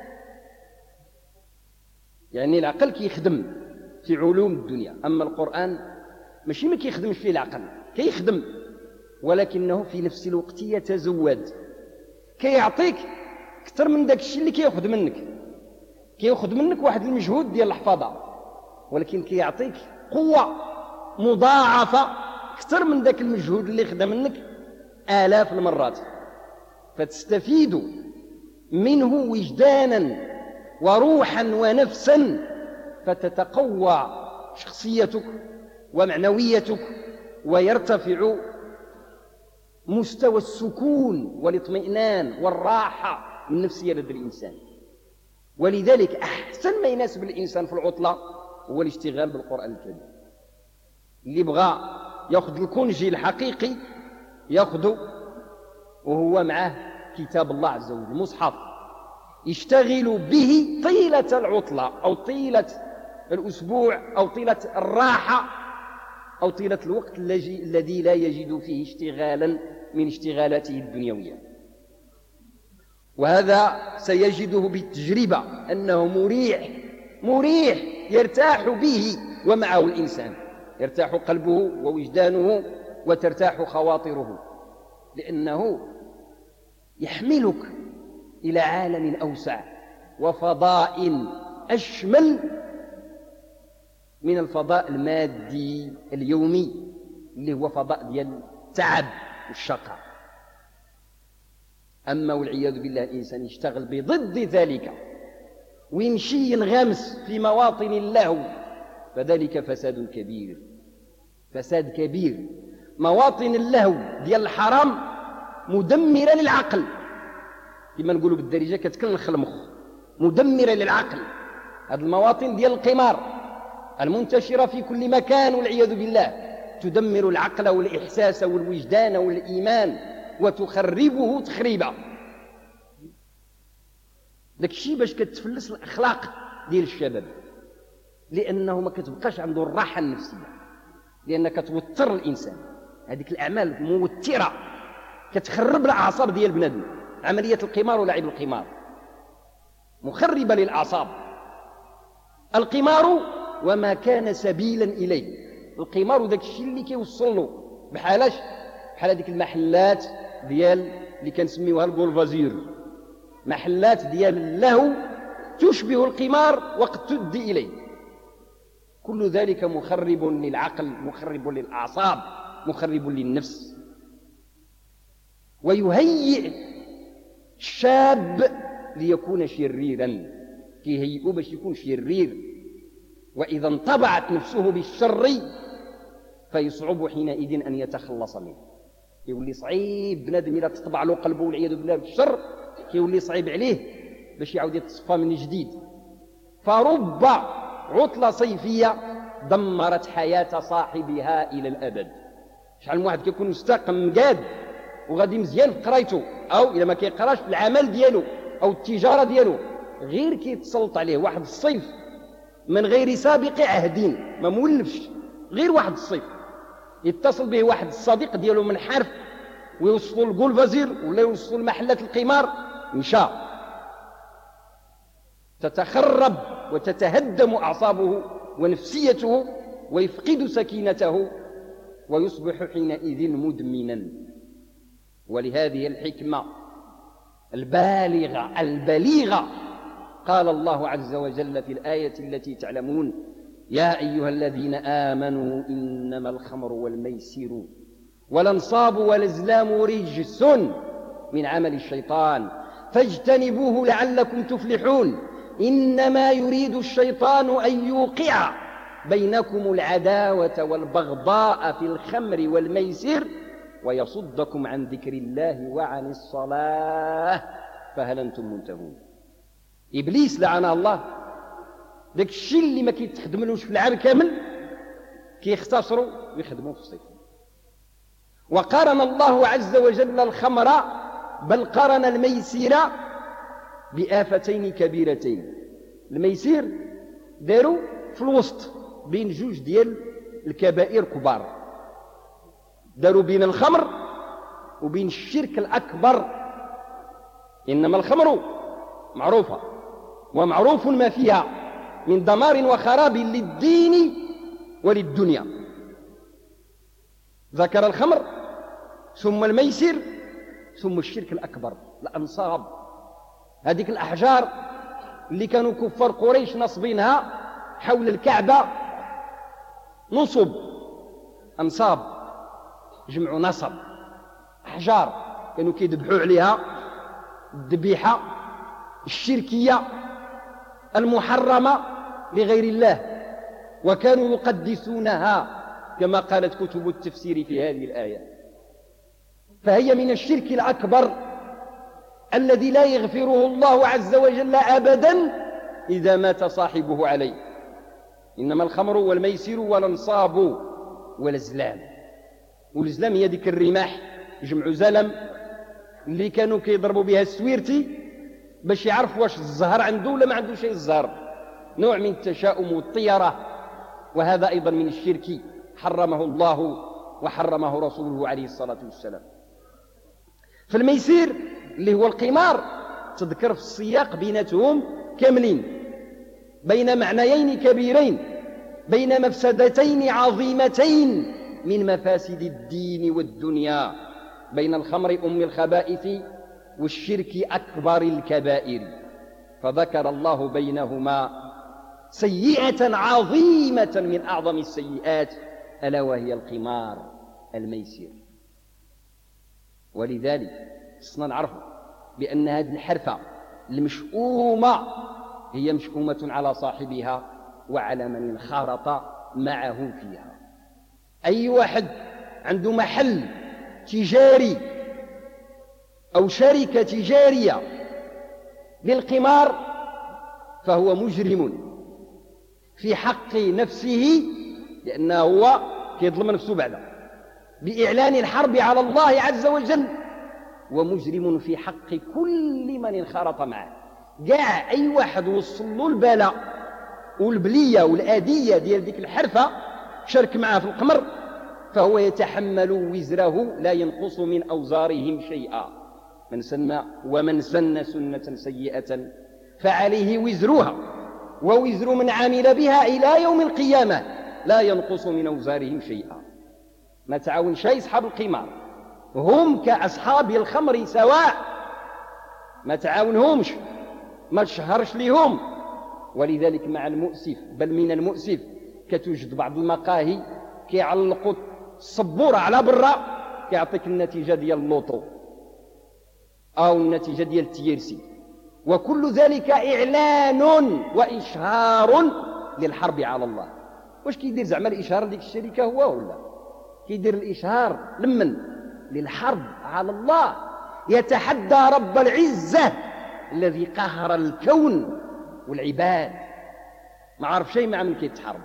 يعني العقل كيخدم في علوم الدنيا. أما القرآن ماشي ما كيخدمش فيه العقل، كيخدم ولكنه في نفس الوقت يتزود، كيعطيك أكثر من داك الشيء اللي كيأخذ منك. كيأخذ منك واحد المجهود ديال الحفاظة، ولكن كيعطيك قوة مضاعفة أكثر من داك المجهود اللي خدا منك آلاف المرات، فتستفيد منه وجدانا وروحا ونفسا، فتتقوى شخصيتك ومعنويتك، ويرتفع مستوى السكون والاطمئنان والراحة النفسية لدى الإنسان. ولذلك أحسن ما يناسب الإنسان في العطلة هو الاشتغال بالقرآن الكريم. اللي بغى يأخذ الكونجي الحقيقي يأخذه وهو معه كتاب الله عز وجل، المصحف، يشتغل به طيلة العطلة أو طيلة الأسبوع أو طيلة الراحة أو طيلة الوقت الذي لا يجد فيه اشتغالا من اشتغالاته الدنيوية. وهذا سيجده بالتجربة أنه مريح مريح يرتاح به ومعه الإنسان، يرتاح قلبه ووجدانه وترتاح خواطره، لأنه يحملك إلى عالم أوسع وفضاء أشمل من الفضاء المادي اليومي اللي هو فضاء ديال التعب والشقاء. أما والعياذ بالله الإنسان يشتغل بضد ذلك ويمشي ينغمس في مواطن اللهو، فذلك فساد كبير، فساد كبير. مواطن اللهو ديال الحرام مدمرة للعقل، كما نقولوا بالدارجة كتكلخ المخ، مدمرة للعقل. هذه المواطن ديال القمار المنتشرة في كل مكان والعياذ بالله تدمر العقل والإحساس والوجدان والإيمان وتخربه تخريبا. داك الشيء باش كتفلس الأخلاق ديال الشباب، لأنه ما كتبقاش عنده الراحة النفسية، لأنك توتر الإنسان. هذيك الأعمال موترة كتخرب الأعصاب ديال بنادم. عملية القمار ولعب القمار مخربة للأعصاب. القمار وما كان سبيلا إليه، القمار داك الشيء اللي كيوصل له بحالاش بحال هذيك المحلات ديال اللي كنسميوها البولفازير، محلات ديال اللهو تشبه القمار وقد تؤدي إليه. كل ذلك مخرب للعقل، مخرب للأعصاب، مخرب للنفس. ويهيئ الشاب ليكون شريرا، كيهيئه باش يكون شرير. وإذا انطبعت نفسه بالشر فيصعب حينئذ أن يتخلص منه. كيولي صعيب بنادم إذا تطبع له قلبه والعياذ بالله بالشر، كيولي صعيب عليه باش يعاود يتصفى من جديد. فرب عطلة صيفية دمرت حياة صاحبها إلى الأبد. شحال من واحد كيكون مستقم مقاد وغادي مزيان في قرايته، أو إذا ما كيقراش في العمل ديالو أو التجارة ديالو، غير كيتسلط عليه واحد الصيف من غير سابق عهد، ما مولفش، غير واحد الصيف يتصل به واحد الصديق ديالو من حرف ويوصلوا لقول فازير ولا يوصلوا لمحلات القمار، مشى. تتخرب وتتهدم أعصابه ونفسيته ويفقد سكينته ويصبح حينئذ مدمنا. ولهذه الحكمة البالغة البليغة قال الله عز وجل في الآية التي تعلمون: يا أيها الذين آمنوا إنما الخمر والميسر والأنصاب والأزلام رجس من عمل الشيطان فاجتنبوه لعلكم تفلحون إنما يريد الشيطان أن يوقع بينكم العداوة والبغضاء في الخمر والميسر ويصدكم عن ذكر الله وعن الصلاة فهل أنتم منتهون. إبليس لعنه الله داك الشيء اللي ما كيتخدملوش في العام كامل كيختصروا ويخدموه في الصيف. وقارن الله عز وجل الخمر بل قارن الميسير بآفتين كبيرتين. الميسير داروا في الوسط بين جوج ديال الكبائر كبار، داروا بين الخمر وبين الشرك الأكبر. إنما الخمر معروفة ومعروف ما فيها من دمار وخراب للدين وللدنيا. ذكر الخمر ثم الميسر ثم الشرك الأكبر، الأنصاب، هذيك الأحجار اللي كانوا كفار قريش نصبينها حول الكعبة، نصب، أنصاب جمع نصب، أحجار كانوا كيذبحوا عليها الذبيحة الشركية المحرمة لغير الله، وكانوا يقدسونها كما قالت كتب التفسير في هذه الآية. فهي من الشرك الأكبر الذي لا يغفره الله عز وجل أبدا إذا مات صاحبه عليه. إنما الخمر والميسر والأنصاب والأزلام، والأزلام هي ديك الرماح جمع زلم اللي كانوا كيضربوا بها السويرتي باش يعرفوا واش الزهر عنده ولا ما عنده شيء الزهر، نوع من التشاؤم والطيرة، وهذا أيضا من الشرك حرمه الله وحرمه رسوله عليه الصلاة والسلام. فالميسير اللي هو القمار تذكر في السياق بيناتهم كاملين، بين معنيين كبيرين، بين مفسدتين عظيمتين من مفاسد الدين والدنيا، بين الخمر أم الخبائث والشرك أكبر الكبائر. فذكر الله بينهما سيئة عظيمة من أعظم السيئات ألا وهي القمار الميسر. ولذلك خصنا نعرف بأن هذه الحرفة المشؤومة هي مشؤومة على صاحبها وعلى من انخرط معه فيها. أي واحد عنده محل تجاري أو شركة تجارية للقمار فهو مجرم في حق نفسه، لأنه هو كيظلم نفسه بعد بإعلان الحرب على الله عز وجل، ومجرم في حق كل من انخرط معه. جاء أي واحد وصل له البلاء والبلية والآدية ديال ديك الحرفة شارك معه في القمر، فهو يتحمل وزره لا ينقص من أوزارهم شيئا. من سن ومن سن سنة سيئة فعليه وزرها ووزر من عمل بها إلى يوم القيامة لا ينقص من أوزارهم شيئا. ما تعاون شيء أصحاب القمار، هم كأصحاب الخمر سواء، ما تعاونهمش، ما تشهرش لهم. ولذلك مع المؤسف، بل من المؤسف، كتوجد بعض المقاهي كيعلقوا الصبورة على برا كيعطيك النتيجة ديال اللوطو أو النتيجة ديال التيرسي، وكل ذلك إعلان وإشهار للحرب على الله. واش كيدير زعما الإشهار ديك الشركة هو ولا كيدير الإشهار لمن؟ للحرب على الله، يتحدى رب العزة الذي قهر الكون والعباد، ما عرف شيء مع من كيتحارب،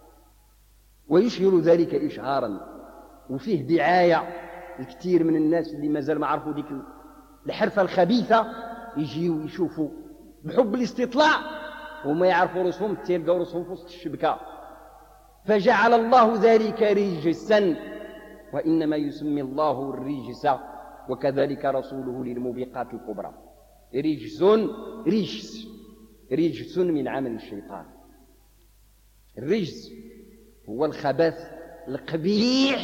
ويشهر ذلك إشهارا. وفيه دعاية الكثير من الناس اللي مازال ما عرفوا ديك الحرفة الخبيثة يجيوا يشوفوا بحب الاستطلاع وما يعرفوا رسوم، تلقوا رسوم في وسط الشبكة. فجعل الله ذلك رجسا، وإنما يسمي الله الرجس وكذلك رسوله للموبقات الكبرى. رجس رجس رجس من عمل الشيطان. الرجس هو الخبث القبيح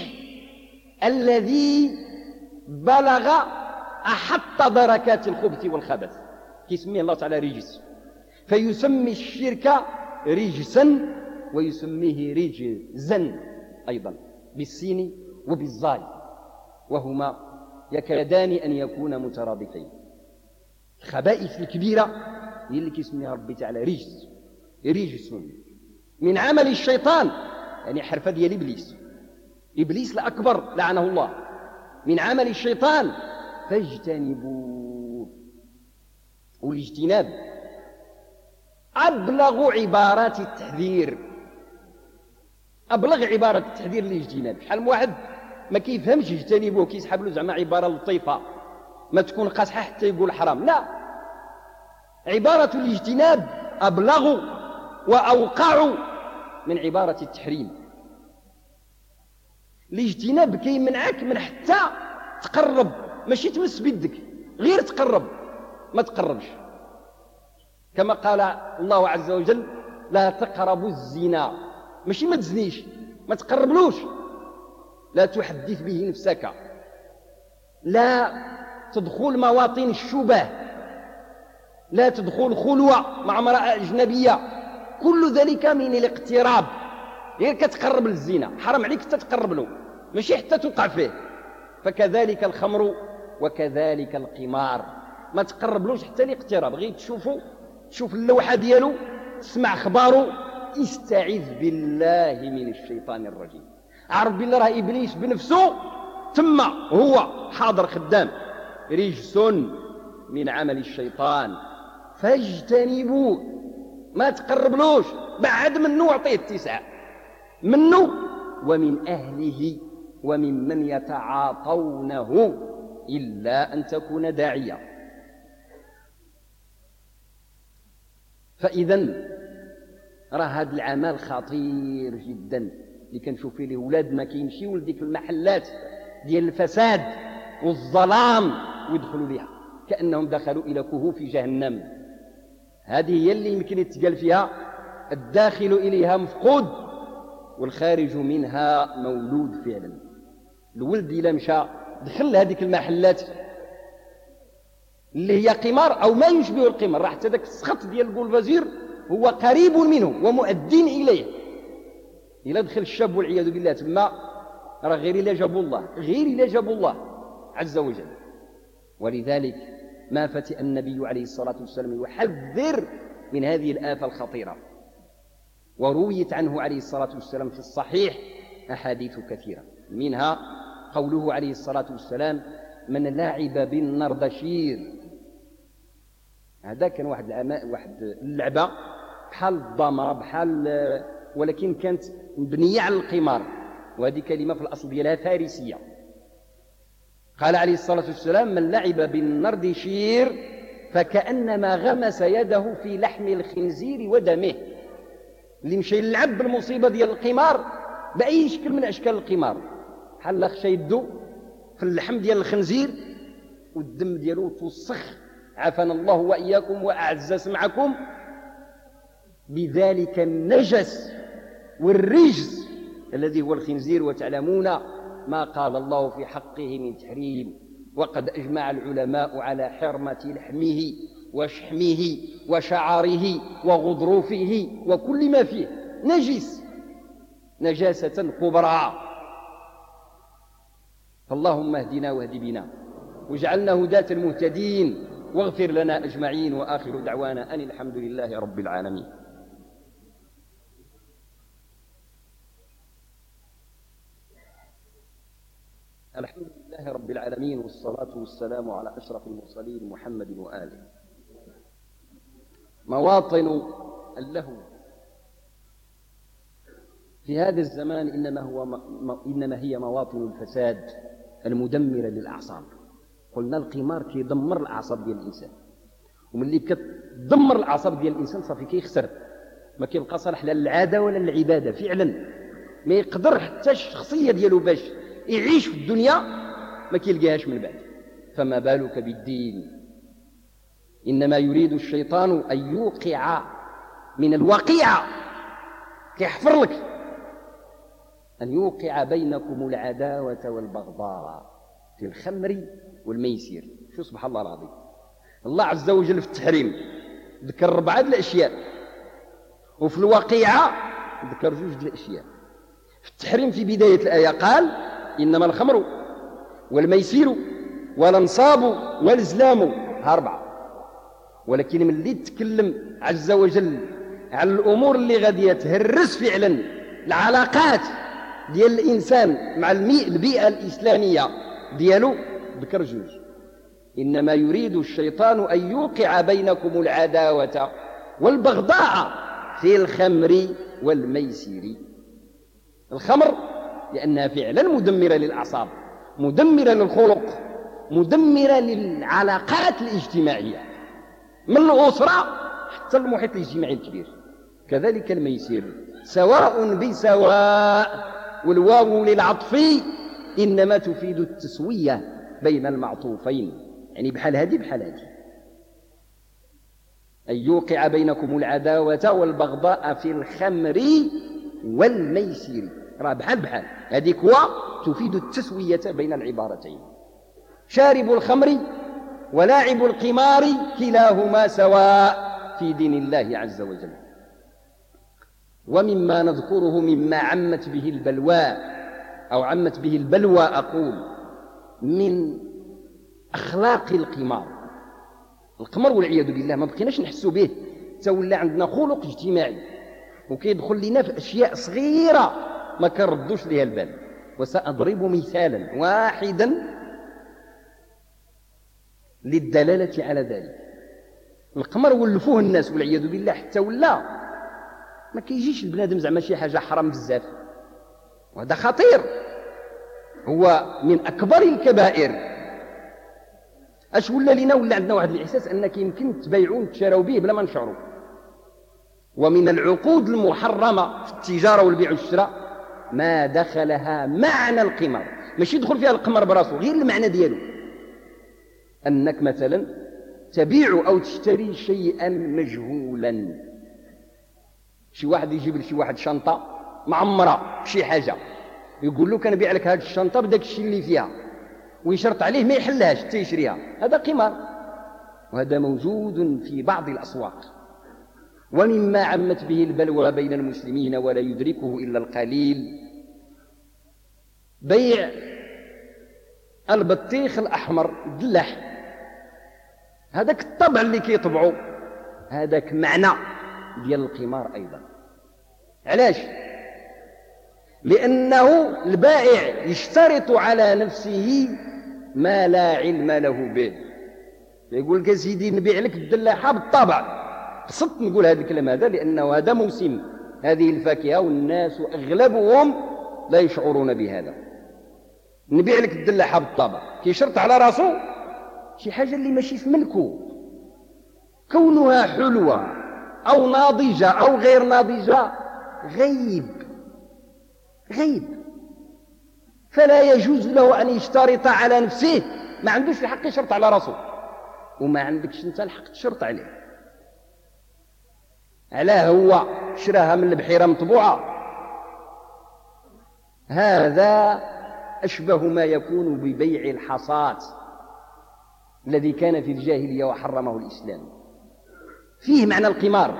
الذي بلغ أحط دركات الخبث والخبث، كيسميه الله تعالى رجس. فيسمي الشرك رجسا ويسميه رجزا أيضا بالسين وبالزاي، وهما يكادان أن يكونا مترادفين. الخبائث الكبيرة هي اللي كيسميها ربي تعالى رجس، رجس من عمل الشيطان، يعني حرفة ديال إبليس، إبليس الأكبر لعنه الله، من عمل الشيطان فاجتنبوه. والاجتناب أبلغ عبارات التحذير، أبلغ عبارة التحذير للاجتناب. شحال من واحد ما كيفهمش اجتنبوه، كيسحب له زعما عبارة لطيفة ما تكون قاصحة حتى يقول حرام. لا، عبارة الاجتناب أبلغ وأوقع من عبارة التحريم. الاجتناب كيمنعك من حتى تقرب، ماشي تمس بيدك، غير تقرب ما تقربش. كما قال الله عز وجل لا تقربوا الزنا، ماشي ما تزنيش، ما تقربلوش. لا تحدث به نفسك، لا تدخل مواطن الشبه، لا تدخل خلوة مع امرأة أجنبية، كل ذلك من الاقتراب. غير كتقرب للزنا حرام عليك حتى تقرب له، ماشي حتى توقع فيه. فكذلك الخمر وكذلك القمار، ما تقربلوش حتى الاقتراب. غير تشوفوا تشوف اللوحة ديالو، تسمع خباره، استعذ بالله من الشيطان الرجيم. عرف بالله راه إبليس بنفسه ثم هو حاضر خدام، رجس من عمل الشيطان فاجتنبوه، ما تقربلوش، بعد منه واعطيه اتساع، منه ومن أهله وممن يتعاطونه، إلا أن تكون داعية. فإذا راه هذا العمل خطير جدا اللي كنشوف فيه الأولاد ما كيمشيو لديك المحلات ديال الفساد والظلام ويدخلوا ليها كأنهم دخلوا إلى كهوف جهنم. هذه هي اللي يمكن يتقال فيها الداخل إليها مفقود والخارج منها مولود فعلا. الولد إلا مشى دخل هذيك المحلات اللي هي قمار أو ما يشبه القمار، راح حتى ذاك السخط ديال البولفازير هو قريب منه ومؤدين إليه. إلا دخل الشاب والعياذ بالله تما، راه غير إلا جابوا الله، غير إلا جابوا الله عز وجل. ولذلك ما فتئ النبي عليه الصلاة والسلام يحذر من هذه الآفة الخطيرة، ورويت عنه عليه الصلاة والسلام في الصحيح أحاديث كثيرة، منها قوله عليه الصلاة والسلام من لعب بالنردشير. هذا كان واحد العماء واحد اللعبة بحال الضمرة بحال، ولكن كانت مبنية على القمار، وهذه كلمة في الأصل ديالها فارسية. قال عليه الصلاة والسلام من لعب بالنردشير فكأنما غمس يده في لحم الخنزير ودمه. اللي مشى يلعب بالمصيبة ديال القمار بأي شكل من أشكال القمار، بحال خشى يدو في اللحم ديال الخنزير والدم ديالو توسخ، عافانا الله وإياكم وأعز سمعكم، بذلك النجس والرجس الذي هو الخنزير. وتعلمون ما قال الله في حقه من تحريم، وقد أجمع العلماء على حرمة لحمه وشحمه وشعره وغضروفه وكل ما فيه، نجس نجاسة كبرى. فاللهم اهدنا واهد بنا واجعلنا هداة المهتدين، واغفر لنا أجمعين. وآخر دعوانا أن الحمد لله رب العالمين. الحمد لله رب العالمين، والصلاة والسلام على أشرف المرسلين محمد وآله. مواطن اللهو في هذا الزمان إنما, هو م... إنما هي مواطن الفساد المدمرة للأعصاب. قلنا القمار كيدمر الأعصاب ديال الإنسان، وملي كتدمر الأعصاب ديال الإنسان صافي كيخسر، ما كيبقى صالح لا للعادة ولا للعبادة فعلا. ما يقدر حتى الشخصية ديالو باش يعيش في الدنيا ما كيلقاهاش من بعد، فما بالك بالدين. إنما يريد الشيطان أن يوقع من الوقيعة، كيحفر لك أن يوقع بينكم العداوة والبغضاء في الخمر والميسر. شو سبحان الله العظيم، الله عز وجل في التحريم ذكر أربعة الأشياء، وفي الوقيعة ذكر جوج الأشياء. في التحريم في بداية الآية قال إنما الخمر والميسر والأنصاب والأزلام، أربعة. ولكن من اللي تكلم عز وجل على الأمور اللي غادي تهرس فعلا العلاقات ديال الإنسان مع البيئة الإسلامية ديالو، ذكر جوج. إنما يريد الشيطان أن يوقع بينكم العداوة والبغضاء في الخمر والميسر. الخمر لأنها فعلا مدمرة للأعصاب، مدمرة للخلق، مدمرة للعلاقات الاجتماعية من الأسرة حتى المحيط الاجتماعي الكبير. كذلك الميسر سواء بسواء، والواو للعطف إنما تفيد التسوية بين المعطوفين، يعني بحال هذه بحال هذه، أن يوقع بينكم العداوة والبغضاء في الخمر والميسر، راه بحال بحال هذيك و تفيد التسوية بين العبارتين. شارب الخمر ولاعب القمار كلاهما سواء في دين الله عز وجل. ومما نذكره مما عمت به البلوى أو عمت به البلوى أقول من أخلاق القمار، القمر والعياذ بالله ما بقيناش نحسوا به، تولى عندنا خلق اجتماعي وكيدخل لنا في أشياء صغيرة ما كنردوش ليها البال. وسأضرب مثالا واحدا للدلالة على ذلك. القمر ولفوه الناس والعياذ بالله حتى ولا ما كيجيش البنادم زعما شي حاجة حرام بزاف، وهذا خطير، هو من أكبر الكبائر. اش ولا لينا؟ ولا عندنا واحد الإحساس أنك يمكن تبيعون وتشراو به بلا ما نشعروا. ومن العقود المحرمة في التجارة والبيع والشراء ما دخلها معنى القمار، ماشي يدخل فيها القمر براسو، غير المعنى ديالو، أنك مثلا تبيع أو تشتري شيئا مجهولا. شي واحد يجيب لشي واحد شنطة معمرة شي حاجة، يقول له كنبيع لك هذه الشنطة بداك الشيء اللي فيها، ويشرط عليه ما يحلهاش حتى يشريها، هذا قمار، وهذا موجود في بعض الأسواق. ومما عمت به البلوى بين المسلمين ولا يدركه إلا القليل بيع البطيخ الأحمر الدلاح، هذاك الطبع اللي كيطبعوا هذاك معنى ديال القمار أيضا. علاش؟ لأنه البائع يشترط على نفسه ما لا علم له به، يقول لك سيدي نبيع لك الدلاحة بالطبع. قصدت نقول هذا الكلام هذا لأنه هذا موسم هذه الفاكهة والناس أغلبهم لا يشعرون بهذا. نبيع لك الدلاحة بالطبع كيشرط على راسه شي حاجة اللي ماشي في ملكه، كونها حلوة أو ناضجة أو غير ناضجة غيب غيب، فلا يجوز له أن يشترط على نفسه، ما عندوش الحق يشرط على راسه، وما عندكش انت الحق تشرط عليه. علاه هو شراها من البحيرة مطبوعة؟ هذا أشبه ما يكون ببيع الحصاة الذي كان في الجاهلية وحرمه الإسلام، فيه معنى القمار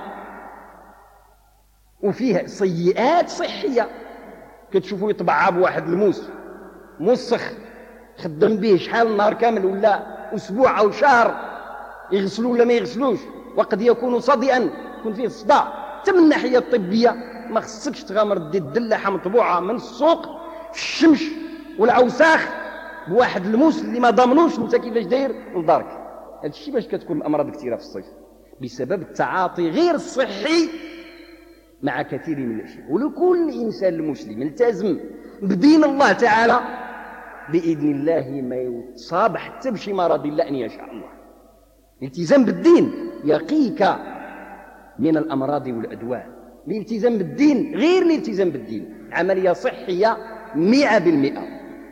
وفيه سيئات صحية. كتشوفوا يطبع بواحد الموس موسخ خدم به شحال نهار كامل ولا أسبوع أو شهر، يغسلوا ولا ما يغسلوش، وقد يكون صدئا، يكون فيه صداع. حتى من الناحية الطبية ما خصكش تغامر دير الدلاحة مطبوعة من السوق في الشمس والعوساخ بواحد الموس اللي ما ضامنوش انت كيفاش داير لدارك. هذا الشيء باش كتكون الأمراض كثيرة في الصيف بسبب التعاطي غير الصحي مع كثير من الأشياء. ولكل إنسان المسلم التزم بدين الله تعالى بإذن الله ما يتصاب حتى بشي مرض إلا أن يشاء الله. الالتزام بالدين يقيك من الأمراض والأدواء. الالتزام بالدين غير الالتزام بالدين عملية صحية مئة بالمئة.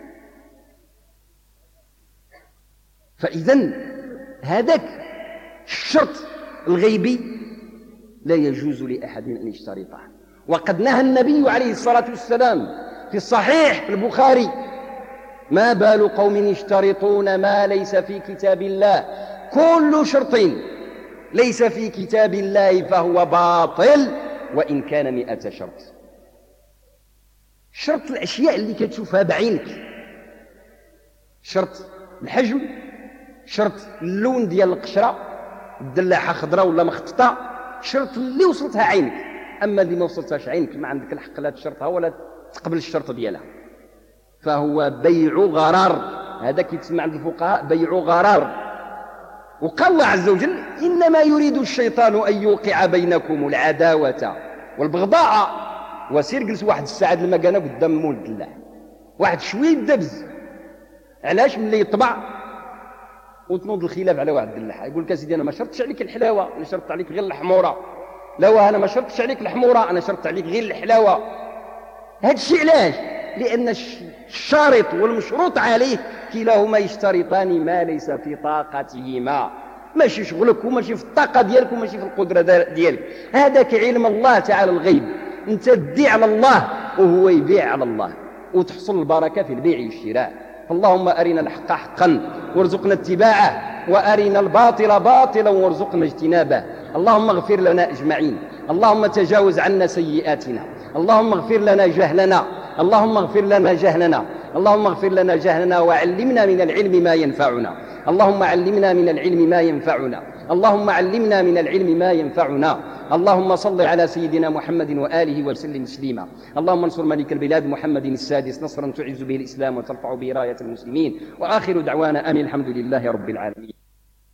فإذن هذاك الشرط الغيبي لا يجوز لأحد أن يشترطه. وقد نهى النبي عليه الصلاة والسلام في الصحيح في البخاري: ما بال قوم يشترطون ما ليس في كتاب الله، كل شرط ليس في كتاب الله فهو باطل وإن كان مئة شرط. شرط الأشياء اللي كتشوفها بعينك، شرط الحجم، شرط اللون ديال القشرة، الدلاحة خضراء ولا مخططة، شرط اللي وصلتها عينك. أما اللي ما وصلتهاش عينك ما عندك الحق لا تشرطها ولا تقبل الشرط ديالها، فهو بيع غرار. هذا كيتسمى عند الفقهاء بيع غرار. وقال الله عز وجل: إنما يريد الشيطان أن يوقع بينكم العداوة والبغضاء. وسير جلس واحد الساعة لما كان قدام مول الدلاح واحد شويه دبز. علاش؟ ملي يطبع وتنوض الخلاف على واحد اللحى، يقول لك اسيدي انا ما شرطتش عليك الحلاوه، انا شرطت عليك غير الحموره. لا انا ما شرطتش عليك الحموره، انا شرطت عليك غير الحلاوه. هذا الشيء علاش؟ لان الشارط والمشروط عليه كلاهما يشترطان ما ليس في طاقتهما، ماشي شغلك وماشي في الطاقه ديالك وماشي في القدره ديالك. هذاك علم الله تعالى الغيب، انت تدي على الله وهو يبيع على الله، وتحصل البركه في البيع والشراء. اللهم أرنا الحق حقا وارزقنا اتباعه، وأرنا الباطل باطلا وارزقنا اجتنابه. اللهم اغفر لنا أجمعين، اللهم تجاوز عنا سيئاتنا، اللهم اغفر لنا جهلنا، اللهم اغفر لنا جهلنا، اللهم اغفر لنا جهلنا وعلمنا من العلم ما ينفعنا، اللهم علمنا من العلم ما ينفعنا، اللهم علمنا من العلم ما ينفعنا. اللهم صل على سيدنا محمد وآله وسلم تسليما. اللهم انصر ملك البلاد محمد السادس نصرا تعز به الإسلام وترفع به راية المسلمين. وآخر دعوانا أن الحمد لله رب العالمين.